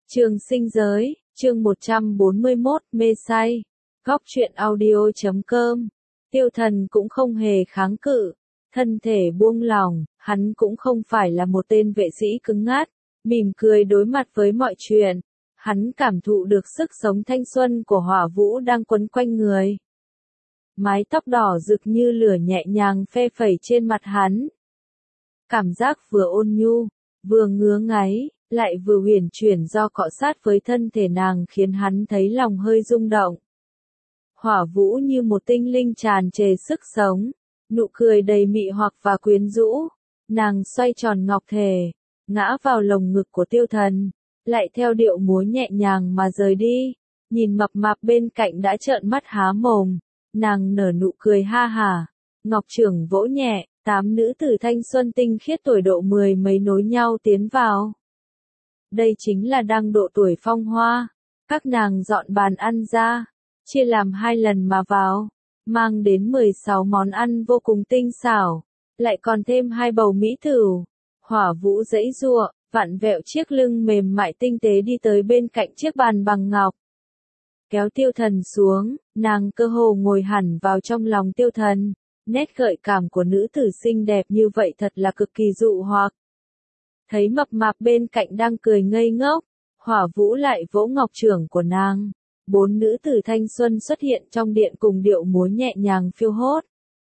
Trường sinh giới, chương 141, mê say. Góc truyện audio.com. Tiêu Thần cũng không hề kháng cự, thân thể buông lỏng, hắn cũng không phải là một tên vệ sĩ cứng ngắc, mỉm cười đối mặt với mọi chuyện. Hắn cảm thụ được sức sống thanh xuân của hỏa vũ đang quấn quanh người. Mái tóc đỏ rực như lửa nhẹ nhàng phe phẩy trên mặt hắn. Cảm giác vừa ôn nhu, vừa ngứa ngáy, lại vừa huyền chuyển do cọ sát với thân thể nàng khiến hắn thấy lòng hơi rung động. Hỏa vũ như một tinh linh tràn trề sức sống, nụ cười đầy mị hoặc và quyến rũ. Nàng xoay tròn ngọc thể, ngã vào lồng ngực của Tiêu Thần, lại theo điệu múa nhẹ nhàng mà rời đi. Nhìn mập mạp bên cạnh đã trợn mắt há mồm, nàng nở nụ cười ha hả. Ngọc trưởng vỗ nhẹ, 8 nữ tử thanh xuân tinh khiết tuổi độ 10 mấy nối nhau tiến vào. Đây chính là đang độ tuổi phong hoa. Các nàng dọn bàn ăn ra, chia làm 2 lần mà vào, mang đến 16 món ăn vô cùng tinh xảo, lại còn thêm 2 bầu mỹ tửu. Hỏa vũ giãy giụa, vặn vẹo chiếc lưng mềm mại tinh tế đi tới bên cạnh chiếc bàn bằng ngọc. Kéo Tiêu Thần xuống, nàng cơ hồ ngồi hẳn vào trong lòng Tiêu Thần. Nét gợi cảm của nữ tử xinh đẹp như vậy thật là cực kỳ dụ hoặc. Thấy mập mạp bên cạnh đang cười ngây ngốc, hỏa vũ lại vỗ ngọc trưởng của nàng. 4 nữ tử thanh xuân xuất hiện trong điện cùng điệu múa nhẹ nhàng phiêu hốt.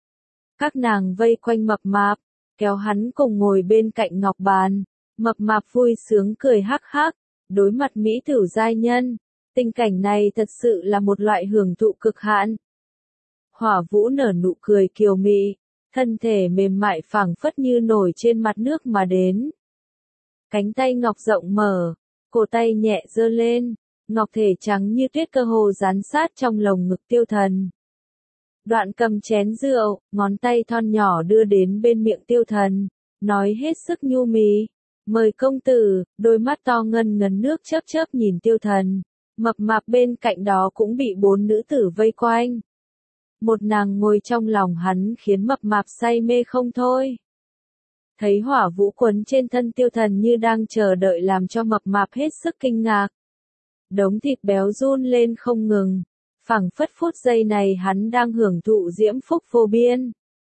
Các nàng vây quanh mập mạp, kéo hắn cùng ngồi bên cạnh ngọc bàn. Mập mạp vui sướng cười hắc hắc, đối mặt mỹ tửu giai nhân. Tình cảnh này thật sự là một loại hưởng thụ cực hạn. Hỏa vũ nở nụ cười kiều mị, thân thể mềm mại phảng phất như nổi trên mặt nước mà đến. Cánh tay ngọc rộng mở, cổ tay nhẹ giơ lên, ngọc thể trắng như tuyết cơ hồ dán sát trong lồng ngực Tiêu Thần. Đoạn cầm chén rượu, ngón tay thon nhỏ đưa đến bên miệng Tiêu Thần, nói hết sức nhu mì, mời công tử. Đôi mắt to ngân ngấn nước chớp chớp nhìn Tiêu Thần. Mập mạp bên cạnh đó cũng bị 4 nữ tử vây quanh. Một nàng ngồi trong lòng hắn khiến mập mạp say mê không thôi. Thấy hỏa vũ quấn trên thân Tiêu Thần như đang chờ đợi làm cho mập mạp hết sức kinh ngạc. Đống thịt béo run lên không ngừng, phảng phất phút giây này hắn đang hưởng thụ diễm phúc vô biên.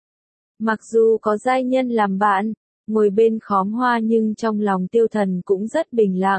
Mặc dù có giai nhân làm bạn, ngồi bên khóm hoa nhưng trong lòng Tiêu Thần cũng rất bình lặng.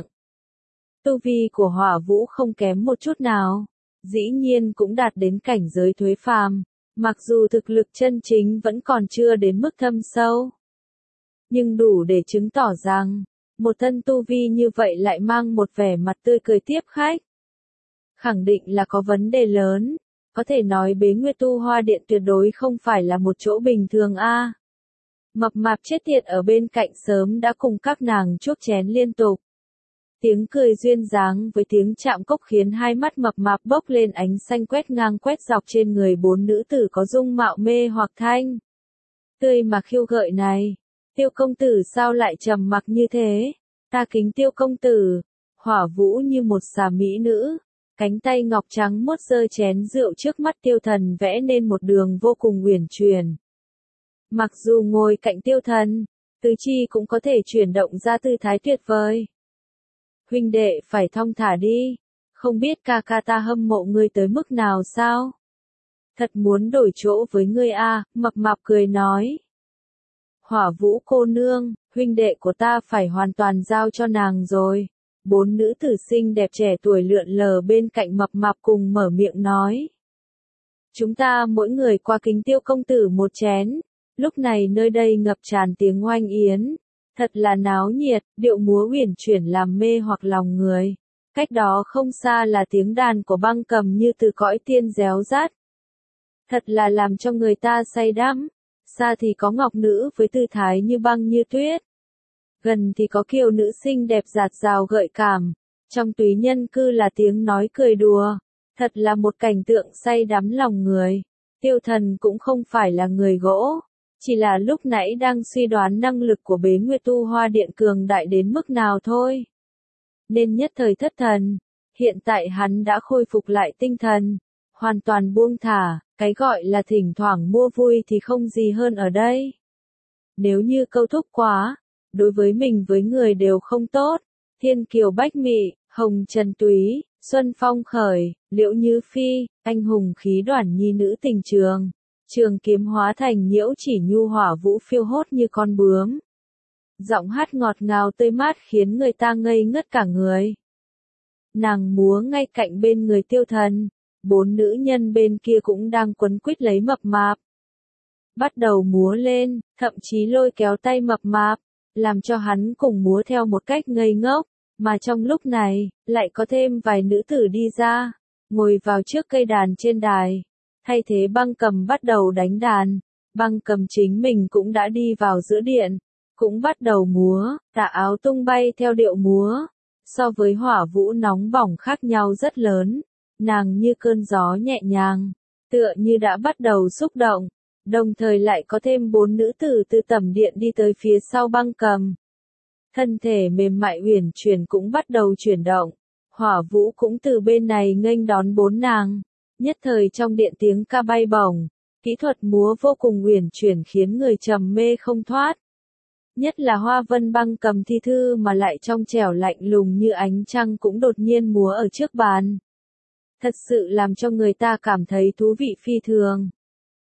Tu vi của hỏa vũ không kém một chút nào, dĩ nhiên cũng đạt đến cảnh giới thuế phàm, mặc dù thực lực chân chính vẫn còn chưa đến mức thâm sâu. Nhưng đủ để chứng tỏ rằng, một thân tu vi như vậy lại mang một vẻ mặt tươi cười tiếp khách. Khẳng định là có vấn đề lớn, có thể nói Bế Nguyệt Tu Hoa Điện tuyệt đối không phải là một chỗ bình thường a. Mập mạp chết tiệt ở bên cạnh sớm đã cùng các nàng chuốc chén liên tục. Tiếng cười duyên dáng với tiếng chạm cốc khiến hai mắt mập mạp bốc lên ánh xanh quét ngang quét dọc trên người 4 nữ tử có dung mạo mê hoặc thanh. Tươi mà khiêu gợi này, Tiêu công tử sao lại trầm mặc như thế? Ta kính Tiêu công tử. Hỏa vũ như một xà mỹ nữ, cánh tay ngọc trắng muốt giơ chén rượu trước mắt Tiêu Thần vẽ nên một đường vô cùng uyển chuyển. Mặc dù ngồi cạnh Tiêu Thần, tứ chi cũng có thể chuyển động ra tư thái tuyệt vời. Huynh đệ phải thong thả đi, không biết ca ca ta hâm mộ ngươi tới mức nào sao? Thật muốn đổi chỗ với ngươi a, mập mạp cười nói. Hỏa vũ cô nương, huynh đệ của ta phải hoàn toàn giao cho nàng rồi. 4 nữ tử xinh đẹp trẻ tuổi lượn lờ bên cạnh mập mạp cùng mở miệng nói. Chúng ta mỗi người qua kính Tiêu công tử một chén. Lúc này nơi đây ngập tràn tiếng oanh yến. Thật là náo nhiệt, điệu múa uyển chuyển làm mê hoặc lòng người. Cách đó không xa là tiếng đàn của băng cầm như từ cõi tiên réo rát. Thật là làm cho người ta say đắm. Xa thì có ngọc nữ với tư thái như băng như tuyết. Gần thì có kiều nữ xinh đẹp dạt dào gợi cảm. Trong túy nhân cư là tiếng nói cười đùa. Thật là một cảnh tượng say đắm lòng người. Tiêu Thần cũng không phải là người gỗ. Chỉ là lúc nãy đang suy đoán năng lực của Bế Nguyệt Tu Hoa Điện cường đại đến mức nào thôi. Nên nhất thời thất thần. Hiện tại hắn đã khôi phục lại tinh thần. Hoàn toàn buông thả, cái gọi là thỉnh thoảng mua vui thì không gì hơn ở đây. Nếu như câu thúc quá, đối với mình với người đều không tốt. Thiên kiều bách mị, Hồng Trần Túy, Xuân Phong Khởi, Liễu Như Phi, anh hùng khí đoản nhi nữ tình trường. Trường kiếm hóa thành nhiễu chỉ nhu hỏa vũ phiêu hốt như con bướm. Giọng hát ngọt ngào tươi mát khiến người ta ngây ngất cả người. Nàng múa ngay cạnh bên người Tiêu Thần, 4 nữ nhân bên kia cũng đang quấn quýt lấy Mập Mạp. Bắt đầu múa lên, thậm chí lôi kéo tay Mập Mạp, làm cho hắn cùng múa theo một cách ngây ngốc, mà trong lúc này, lại có thêm vài nữ tử đi ra, ngồi vào trước cây đàn trên đài, thay thế Băng Cầm bắt đầu đánh đàn. Băng Cầm chính mình cũng đã đi vào giữa điện, cũng bắt đầu múa, tà áo tung bay theo điệu múa. So với hỏa vũ nóng bỏng khác nhau rất lớn, nàng như cơn gió nhẹ nhàng, tựa như đã bắt đầu xúc động, đồng thời lại có thêm 4 nữ tử từ tẩm điện đi tới phía sau Băng Cầm. Thân thể mềm mại uyển chuyển cũng bắt đầu chuyển động, hỏa vũ cũng từ bên này nghênh đón 4 nàng, nhất thời trong điện tiếng ca bay bổng, kỹ thuật múa vô cùng uyển chuyển khiến người trầm mê không thoát. Nhất là Hoa Vân Băng Cầm thi thư mà lại trong trẻo lạnh lùng như ánh trăng cũng đột nhiên múa ở trước bàn. Thật sự làm cho người ta cảm thấy thú vị phi thường.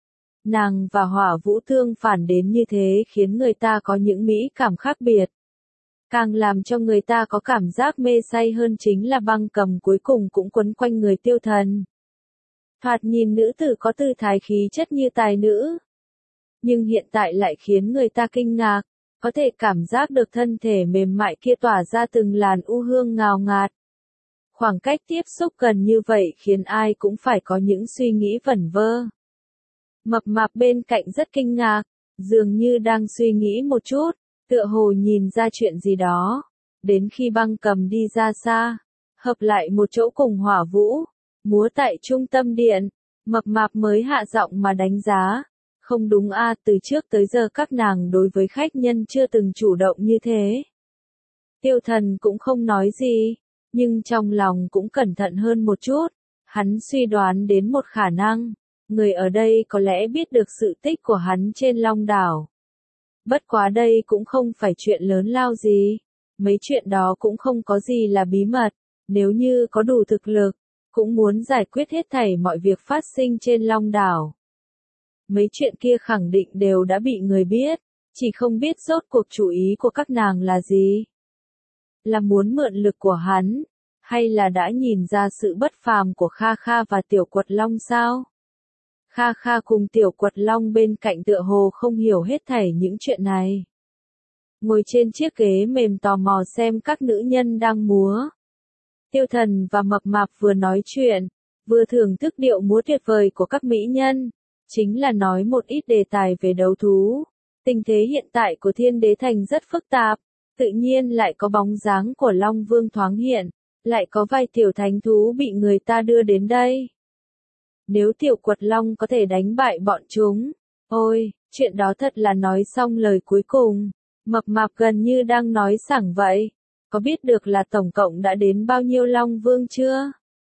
Nàng và hỏa vũ tương phản đến như thế khiến người ta có những mỹ cảm khác biệt. Càng làm cho người ta có cảm giác mê say hơn chính là Băng Cầm cuối cùng cũng quấn quanh người Tiêu Thần. Thoạt nhìn nữ tử có tư thái khí chất như tài nữ, nhưng hiện tại lại khiến người ta kinh ngạc. Có thể cảm giác được thân thể mềm mại kia tỏa ra từng làn u hương ngào ngạt. Khoảng cách tiếp xúc gần như vậy khiến ai cũng phải có những suy nghĩ vẩn vơ. Mập Mạp bên cạnh rất kinh ngạc, dường như đang suy nghĩ một chút, tựa hồ nhìn ra chuyện gì đó. Đến khi Băng Cầm đi ra xa, hợp lại một chỗ cùng hỏa vũ, múa tại trung tâm điện, Mập Mạp mới hạ giọng mà đánh giá. Không đúng a, từ trước tới giờ các nàng đối với khách nhân chưa từng chủ động như thế. Tiêu Thần cũng không nói gì, nhưng trong lòng cũng cẩn thận hơn một chút, hắn suy đoán đến một khả năng, người ở đây có lẽ biết được sự tích của hắn trên Long Đảo. Bất quá đây cũng không phải chuyện lớn lao gì, mấy chuyện đó cũng không có gì là bí mật, nếu như có đủ thực lực, cũng muốn giải quyết hết thảy mọi việc phát sinh trên Long Đảo. Mấy chuyện kia khẳng định đều đã bị người biết, chỉ không biết rốt cuộc chủ ý của các nàng là gì. Là muốn mượn lực của hắn, hay là đã nhìn ra sự bất phàm của Kha Kha và Tiểu Quật Long sao? Kha Kha cùng Tiểu Quật Long bên cạnh tựa hồ không hiểu hết thảy những chuyện này. Ngồi trên chiếc ghế mềm tò mò xem các nữ nhân đang múa. Tiêu Thần và Mập Mạp vừa nói chuyện, vừa thưởng thức điệu múa tuyệt vời của các mỹ nhân. Chính là nói một ít đề tài về đấu thú. Tình thế hiện tại của Thiên Đế Thành rất phức tạp, tự nhiên lại có bóng dáng của Long Vương thoáng hiện, lại có vài tiểu thánh thú bị người ta đưa đến đây. Nếu Tiểu Quật Long có thể đánh bại bọn chúng, ôi, chuyện đó thật là nói xong lời cuối cùng. Mập Mạp gần như đang nói sảng vậy. Có biết được là tổng cộng đã đến bao nhiêu Long Vương chưa?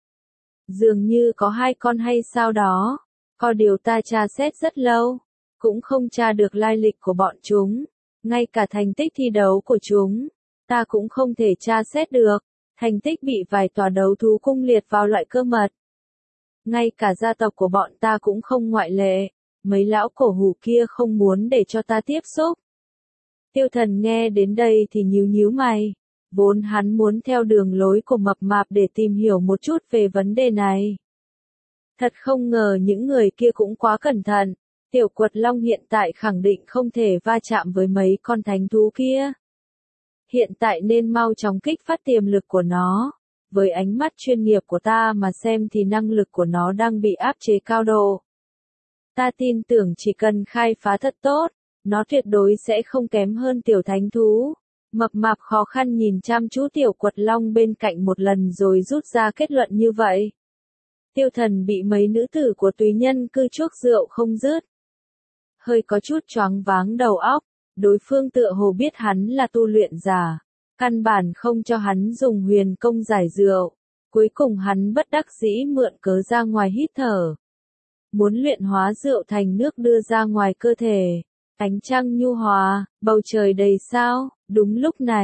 Dường như có 2 con hay sao đó. Có điều ta tra xét rất lâu, cũng không tra được lai lịch của bọn chúng, ngay cả thành tích thi đấu của chúng, ta cũng không thể tra xét được, thành tích bị vài tòa đấu thú cung liệt vào loại cơ mật. Ngay cả gia tộc của bọn ta cũng không ngoại lệ, mấy lão cổ hủ kia không muốn để cho ta tiếp xúc. Tiêu Thần nghe đến đây thì nhíu nhíu mày, vốn hắn muốn theo đường lối của Mập Mạp để tìm hiểu một chút về vấn đề này. Thật không ngờ những người kia cũng quá cẩn thận, Tiểu Quật Long hiện tại khẳng định không thể va chạm với mấy con thánh thú kia. Hiện tại nên mau chóng kích phát tiềm lực của nó, với ánh mắt chuyên nghiệp của ta mà xem thì năng lực của nó đang bị áp chế cao độ. Ta tin tưởng chỉ cần khai phá thật tốt, nó tuyệt đối sẽ không kém hơn tiểu thánh thú. Mập Mạp khó khăn nhìn chăm chú Tiểu Quật Long bên cạnh một lần rồi rút ra kết luận như vậy. Tiêu Thần bị mấy nữ tử của Túy Nhân cư chuốc rượu không dứt. Hơi có chút choáng váng đầu óc, đối phương tựa hồ biết hắn là tu luyện giả, căn bản không cho hắn dùng huyền công giải rượu. Cuối cùng hắn bất đắc dĩ mượn cớ ra ngoài hít thở. Muốn luyện hóa rượu thành nước đưa ra ngoài cơ thể. Ánh trăng nhu hòa, bầu trời đầy sao, đúng lúc này,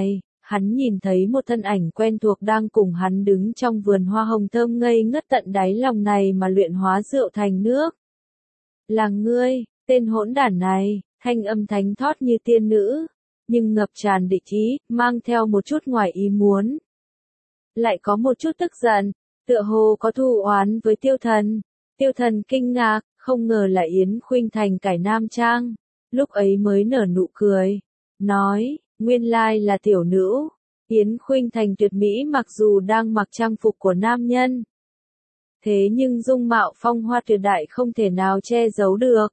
hắn nhìn thấy một thân ảnh quen thuộc đang cùng hắn đứng trong vườn hoa hồng thơm ngây ngất tận đáy lòng này mà luyện hóa rượu thành nước. Là ngươi, tên hỗn đản này, thanh âm thánh thót như tiên nữ, nhưng ngập tràn địch ý, mang theo một chút ngoài ý muốn. Lại có một chút tức giận, tựa hồ có thù oán với Tiêu Thần. Tiêu Thần kinh ngạc, không ngờ là Yến Khuynh Thành cải nam trang, lúc ấy mới nở nụ cười, nói, nguyên lai là tiểu nữ. Yến Khuynh Thành tuyệt mỹ mặc dù đang mặc trang phục của nam nhân. Thế nhưng dung mạo phong hoa tuyệt đại không thể nào che giấu được.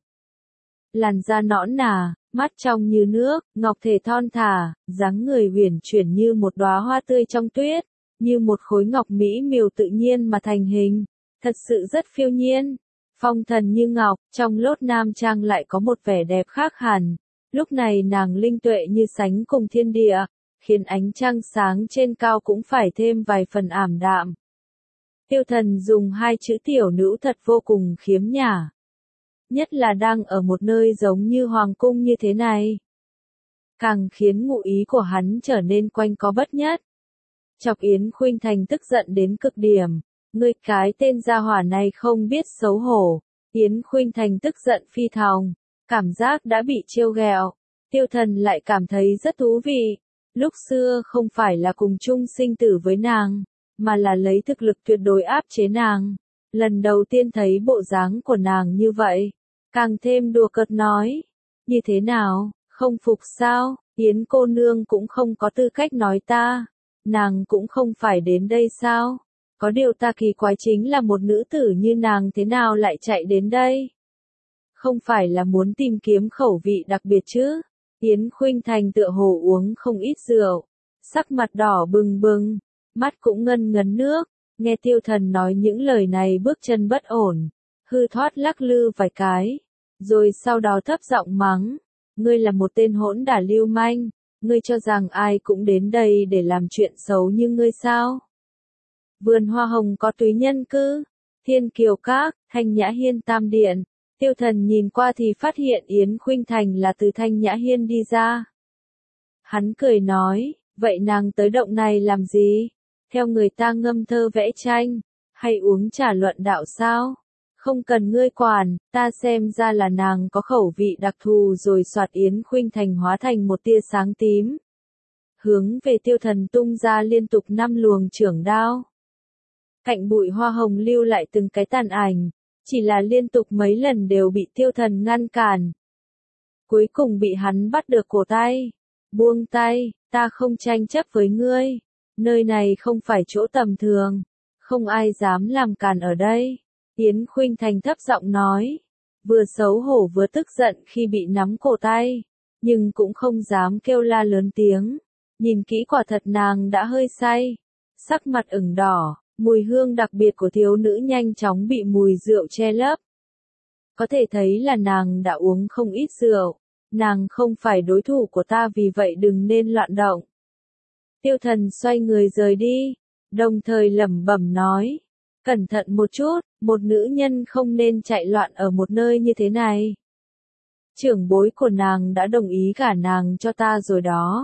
Làn da nõn nà, mắt trong như nước, ngọc thể thon thả, dáng người uyển chuyển như một đóa hoa tươi trong tuyết, như một khối ngọc mỹ miều tự nhiên mà thành hình, thật sự rất phiêu nhiên. Phong thần như ngọc, trong lốt nam trang lại có một vẻ đẹp khác hẳn. Lúc này nàng linh tuệ như sánh cùng thiên địa, khiến ánh trăng sáng trên cao cũng phải thêm vài phần ảm đạm. Tiêu Thần dùng hai chữ tiểu nữ thật vô cùng khiếm nhã. Nhất là đang ở một nơi giống như hoàng cung như thế này. Càng khiến ngụ ý của hắn trở nên quanh co bất nhất. Chọc Yến Khuynh Thành tức giận đến cực điểm. Ngươi cái tên gia hỏa này không biết xấu hổ. Yến Khuynh Thành tức giận phi thòng. Cảm giác đã bị trêu ghẹo. Tiêu Thần lại cảm thấy rất thú vị. Lúc xưa không phải là cùng chung sinh tử với nàng, mà là lấy thực lực tuyệt đối áp chế nàng. Lần đầu tiên thấy bộ dáng của nàng như vậy, càng thêm đùa cợt nói. Như thế nào, không phục sao, Yến cô nương cũng không có tư cách nói ta. Nàng cũng không phải đến đây sao? Có điều ta kỳ quái chính là một nữ tử như nàng thế nào lại chạy đến đây? Không phải là muốn tìm kiếm khẩu vị đặc biệt chứ? Yến Khuynh Thành tựa hồ uống không ít rượu, sắc mặt đỏ bừng bừng, mắt cũng ngân ngấn nước, nghe Tiêu Thần nói những lời này bước chân bất ổn, hư thoát lắc lư vài cái, rồi sau đó thấp giọng mắng, ngươi là một tên hỗn đả lưu manh, ngươi cho rằng ai cũng đến đây để làm chuyện xấu như ngươi sao? Vườn hoa hồng có túy nhân cư, Thiên Kiều Các, Thanh Nhã Hiên Tam Điện. Tiêu Thần nhìn qua thì phát hiện Yến Khuynh Thành là từ Thanh Nhã Hiên đi ra. Hắn cười nói, vậy nàng tới động này làm gì? Theo người ta ngâm thơ vẽ tranh, hay uống trà luận đạo sao? Không cần ngươi quản, ta xem ra là nàng có khẩu vị đặc thù rồi. Soạt Yến Khuynh Thành hóa thành một tia sáng tím. Hướng về Tiêu Thần tung ra liên tục 5 luồng chưởng đao. Cạnh bụi hoa hồng lưu lại từng cái tàn ảnh. Chỉ là liên tục mấy lần đều bị Tiêu Thần ngăn cản. Cuối cùng bị hắn bắt được cổ tay. Buông tay, ta không tranh chấp với ngươi. Nơi này không phải chỗ tầm thường. Không ai dám làm cản ở đây. Yến Khuynh Thành thấp giọng nói. Vừa xấu hổ vừa tức giận khi bị nắm cổ tay. Nhưng cũng không dám kêu la lớn tiếng. Nhìn kỹ quả thật nàng đã hơi say. Sắc mặt ửng đỏ. Mùi hương đặc biệt của thiếu nữ nhanh chóng bị mùi rượu che lấp. Có thể thấy là nàng đã uống không ít rượu. Nàng không phải đối thủ của ta vì vậy đừng nên loạn động. Tiêu Thần xoay người rời đi, đồng thời lẩm bẩm nói. Cẩn thận một chút, một nữ nhân không nên chạy loạn ở một nơi như thế này. Trưởng bối của nàng đã đồng ý gả nàng cho ta rồi đó.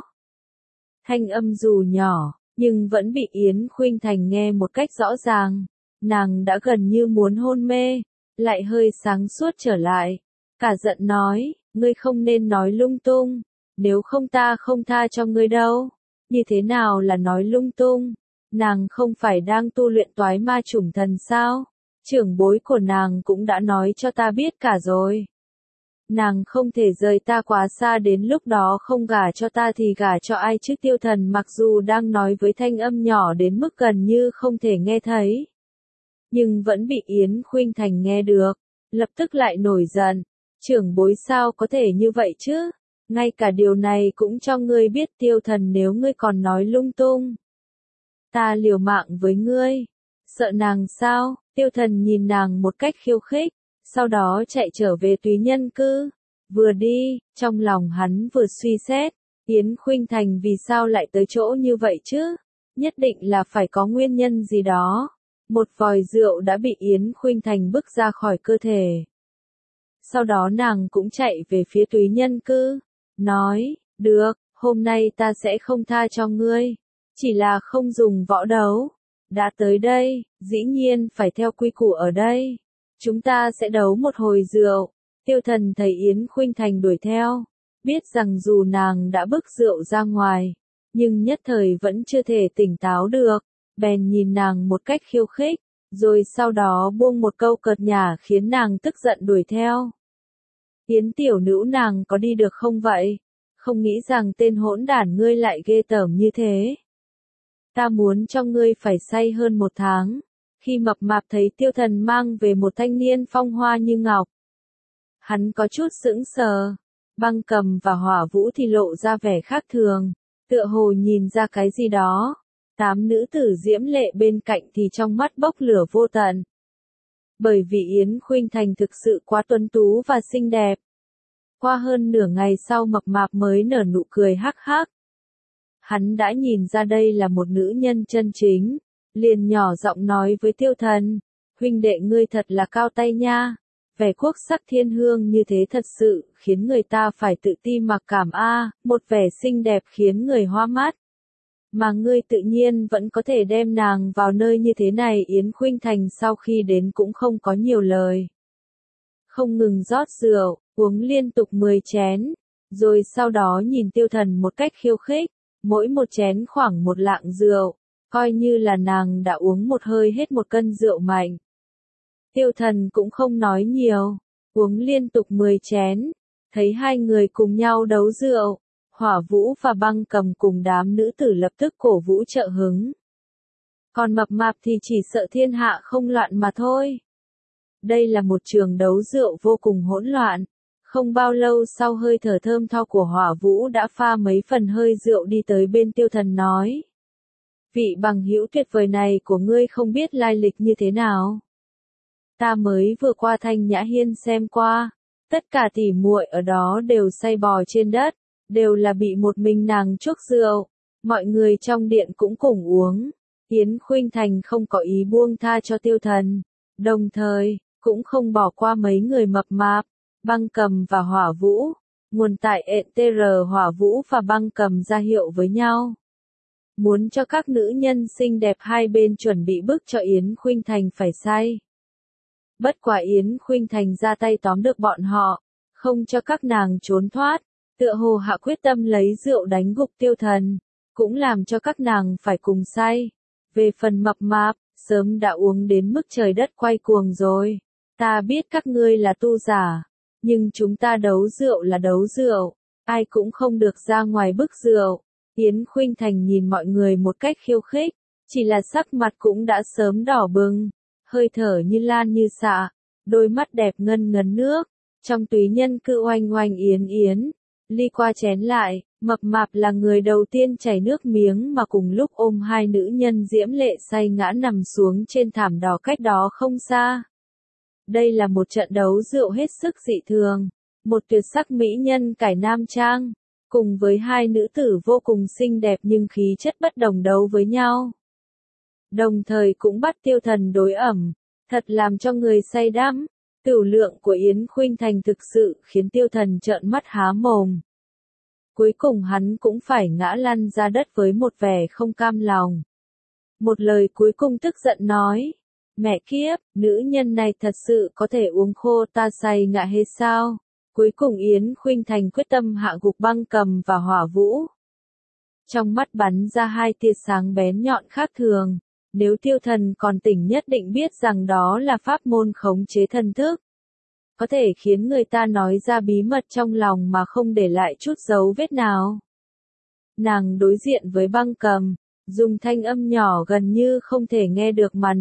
Thanh âm dù nhỏ, nhưng vẫn bị Yến Khuynh Thành nghe một cách rõ ràng. Nàng đã gần như muốn hôn mê, lại hơi sáng suốt trở lại. Cả giận nói, ngươi không nên nói lung tung, nếu không ta không tha cho ngươi đâu. Như thế nào là nói lung tung? Nàng không phải đang tu luyện toái ma chủng thần sao? Trưởng bối của nàng cũng đã nói cho ta biết cả rồi. Nàng không thể rời ta quá xa, đến lúc đó không gả cho ta thì gả cho ai chứ? Tiêu Thần mặc dù đang nói với thanh âm nhỏ đến mức gần như không thể nghe thấy, nhưng vẫn bị Yến Khuynh Thành nghe được, lập tức lại nổi giận. Trưởng bối sao có thể như vậy chứ? Ngay cả điều này cũng cho ngươi biết. Tiêu Thần, nếu ngươi còn nói lung tung, ta liều mạng với ngươi. Sợ nàng sao? Tiêu Thần nhìn nàng một cách khiêu khích, sau đó chạy trở về túy nhân cư. Vừa đi, trong lòng hắn vừa suy xét, Yến Khuynh Thành vì sao lại tới chỗ như vậy chứ? Nhất định là phải có nguyên nhân gì đó. Một vòi rượu đã bị Yến Khuynh Thành bức ra khỏi cơ thể. Sau đó nàng cũng chạy về phía túy nhân cư, nói, được, hôm nay ta sẽ không tha cho ngươi, chỉ là không dùng võ đấu. Đã tới đây, dĩ nhiên phải theo quy củ ở đây. Chúng ta sẽ đấu một hồi rượu. Tiêu Thần thấy Yến Khuynh Thành đuổi theo, biết rằng dù nàng đã bức rượu ra ngoài, nhưng nhất thời vẫn chưa thể tỉnh táo được, bèn nhìn nàng một cách khiêu khích, rồi sau đó buông một câu cợt nhả khiến nàng tức giận đuổi theo. Yến tiểu nữ, nàng có đi được không vậy? Không nghĩ rằng tên hỗn đản ngươi lại ghê tởm như thế. Ta muốn cho ngươi phải say hơn 1 tháng. Khi Mập Mạp thấy Tiêu Thần mang về một thanh niên phong hoa như ngọc, hắn có chút sững sờ. Băng Cầm và Hỏa Vũ thì lộ ra vẻ khác thường, tựa hồ nhìn ra cái gì đó. 8 nữ tử diễm lệ bên cạnh thì trong mắt bốc lửa vô tận. Bởi vì Yến Khuynh Thành thực sự quá tuấn tú và xinh đẹp. Qua hơn nửa ngày sau Mập Mạp mới nở nụ cười hắc hắc. Hắn đã nhìn ra đây là một nữ nhân chân chính, liền nhỏ giọng nói với Tiêu Thần, huynh đệ ngươi thật là cao tay nha, vẻ quốc sắc thiên hương như thế thật sự khiến người ta phải tự ti mặc cảm a, một vẻ xinh đẹp khiến người hoa mắt. Mà ngươi tự nhiên vẫn có thể đem nàng vào nơi như thế này. Yến Khuynh Thành sau khi đến cũng không có nhiều lời, không ngừng rót rượu, uống liên tục 10 chén, rồi sau đó nhìn Tiêu Thần một cách khiêu khích, mỗi một chén khoảng 1 lạng rượu, coi như là nàng đã uống một hơi hết 1 cân rượu mạnh. Tiêu Thần cũng không nói nhiều, uống liên tục 10 chén, thấy hai người cùng nhau đấu rượu, Hỏa Vũ và Băng Cầm cùng đám nữ tử lập tức cổ vũ trợ hứng. Còn Mập Mạp thì chỉ sợ thiên hạ không loạn mà thôi. Đây là một trường đấu rượu vô cùng hỗn loạn. Không bao lâu sau hơi thở thơm tho của Hỏa Vũ đã pha mấy phần hơi rượu đi tới bên Tiêu Thần nói. Vị bằng hữu tuyệt vời này của ngươi không biết lai lịch như thế nào. Ta mới vừa qua Thanh Nhã Hiên xem qua, tất cả tỉ muội ở đó đều say bò trên đất, đều là bị một mình nàng chuốc rượu, mọi người trong điện cũng cùng uống. Yến Khuynh Thành không có ý buông tha cho Tiêu Thần, đồng thời cũng không bỏ qua mấy người Mập Mạp, Băng Cầm và Hỏa Vũ. Nguồn tại ETR. Hỏa Vũ và Băng Cầm ra hiệu với nhau, muốn cho các nữ nhân xinh đẹp hai bên chuẩn bị bức cho Yến Khuynh Thành phải say. Bất quả Yến Khuynh Thành ra tay tóm được bọn họ, không cho các nàng trốn thoát, tựa hồ hạ quyết tâm lấy rượu đánh gục Tiêu Thần, cũng làm cho các nàng phải cùng say. Về phần Mập Mạp, sớm đã uống đến mức trời đất quay cuồng rồi. Ta biết các ngươi là tu giả, nhưng chúng ta đấu rượu là đấu rượu, ai cũng không được ra ngoài bức rượu. Yến Khuynh Thành nhìn mọi người một cách khiêu khích, chỉ là sắc mặt cũng đã sớm đỏ bừng, hơi thở như lan như xạ, đôi mắt đẹp ngân ngấn nước, trong túy nhân cự oanh oanh yến yến. Ly qua chén lại, Mập Mạp là người đầu tiên chảy nước miếng mà cùng lúc ôm hai nữ nhân diễm lệ say ngã nằm xuống trên thảm đỏ cách đó không xa. Đây là một trận đấu rượu hết sức dị thường, một tuyệt sắc mỹ nhân cải nam trang, cùng với hai nữ tử vô cùng xinh đẹp nhưng khí chất bất đồng đấu với nhau. Đồng thời cũng bắt Tiêu Thần đối ẩm, thật làm cho người say đắm. Tửu lượng của Yến Khuynh Thành thực sự khiến Tiêu Thần trợn mắt há mồm. Cuối cùng hắn cũng phải ngã lăn ra đất với một vẻ không cam lòng. Một lời cuối cùng tức giận nói, mẹ kiếp, nữ nhân này thật sự có thể uống khô ta say ngã hết sao? Cuối cùng Yến Khuynh Thành quyết tâm hạ gục Băng Cầm và Hỏa Vũ. Trong mắt bắn ra hai tia sáng bén nhọn khác thường. Nếu Tiêu Thần còn tỉnh nhất định biết rằng đó là pháp môn khống chế thần thức, có thể khiến người ta nói ra bí mật trong lòng mà không để lại chút dấu vết nào. Nàng đối diện với Băng Cầm, dùng thanh âm nhỏ gần như không thể nghe được mà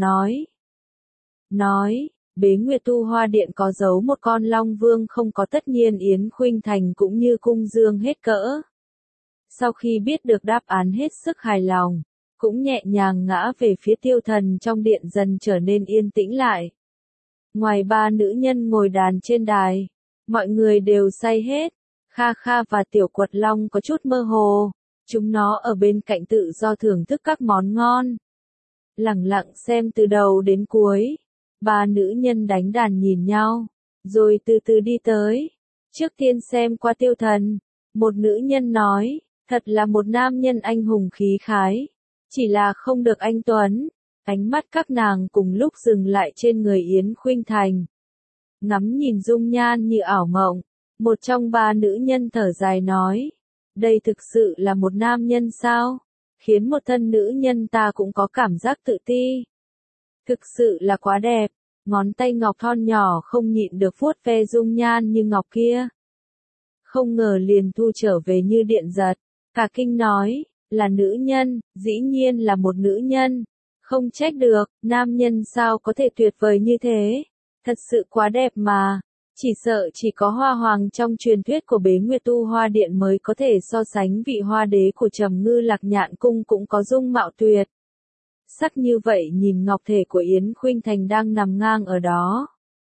nói, Bế Nguyệt Tu Hoa Điện có giấu một con Long Vương không có, tất nhiên Yến Khuynh Thành cũng như cung dương hết cỡ. Sau khi biết được đáp án hết sức hài lòng, cũng nhẹ nhàng ngã về phía Tiêu Thần, trong điện dần trở nên yên tĩnh lại. Ngoài ba nữ nhân ngồi đàn trên đài, mọi người đều say hết. Kha Kha và Tiểu Quật Long có chút mơ hồ, chúng nó ở bên cạnh tự do thưởng thức các món ngon. Lẳng lặng xem từ đầu đến cuối, ba nữ nhân đánh đàn nhìn nhau, rồi từ từ đi tới. Trước tiên xem qua Tiêu Thần, một nữ nhân nói, Thật là một nam nhân anh hùng khí khái. Chỉ là không được anh tuấn. Ánh mắt các nàng cùng lúc dừng lại trên người Yến Khuynh Thành. Ngắm nhìn dung nhan như ảo mộng. Một trong ba nữ nhân thở dài nói. Đây thực sự là một nam nhân sao? Khiến một thân nữ nhân ta cũng có cảm giác tự ti. Thực sự là quá đẹp. Ngón tay ngọc thon nhỏ không nhịn được vuốt ve dung nhan như ngọc kia. Không ngờ liền thu trở về như điện giật. Cả kinh nói, là nữ nhân, dĩ nhiên là một nữ nhân. Không trách được, nam nhân sao có thể tuyệt vời như thế. Thật sự quá đẹp mà. Chỉ sợ chỉ có hoa hoàng trong truyền thuyết của Bế Nguyệt Tu Hoa Điện mới có thể so sánh vị hoa đế của Trầm Ngư Lạc Nhạn Cung cũng có dung mạo tuyệt. Sắc như vậy nhìn ngọc thể của Yến Khuynh Thành đang nằm ngang ở đó.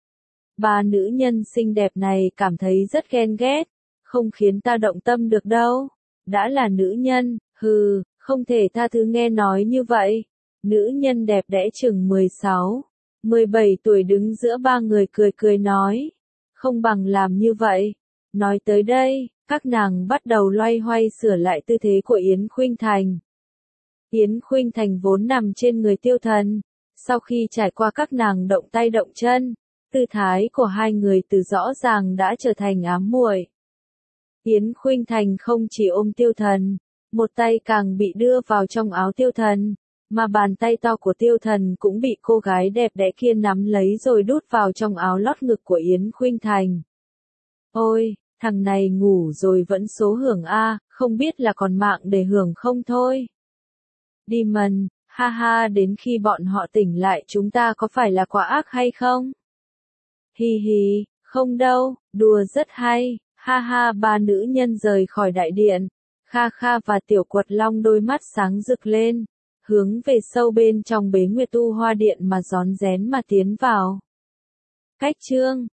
Ba nữ nhân xinh đẹp này cảm thấy rất ghen ghét, không khiến ta động tâm được đâu. Đã là nữ nhân, hừ, không thể tha thứ nghe nói như vậy. Nữ nhân đẹp đẽ chừng 16, 17 tuổi đứng giữa ba người cười cười nói. Không bằng làm như vậy. Nói tới đây, các nàng bắt đầu loay hoay sửa lại tư thế của Yến Khuynh Thành. Yến Khuynh Thành vốn nằm trên người Tiêu Thần. Sau khi trải qua các nàng động tay động chân, tư thái của hai người từ rõ ràng đã trở thành ám muội. Yến Khuynh Thành không chỉ ôm Tiêu Thần, một tay càng bị đưa vào trong áo Tiêu Thần, mà bàn tay to của Tiêu Thần cũng bị cô gái đẹp đẽ kia nắm lấy rồi đút vào trong áo lót ngực của Yến Khuynh Thành. Ôi, thằng này ngủ rồi vẫn số hưởng a, không biết là còn mạng để hưởng không thôi. Demon, ha ha, đến khi bọn họ tỉnh lại chúng ta có phải là quá ác hay không? Hi hi, không đâu, đùa rất hay, ha ha. Ba nữ nhân rời khỏi đại điện, Kha Kha và Tiểu Quật Long đôi mắt sáng rực lên, hướng về sâu bên trong Bế Nguyệt Tu Hoa Điện mà rón rén mà tiến vào. Cách chương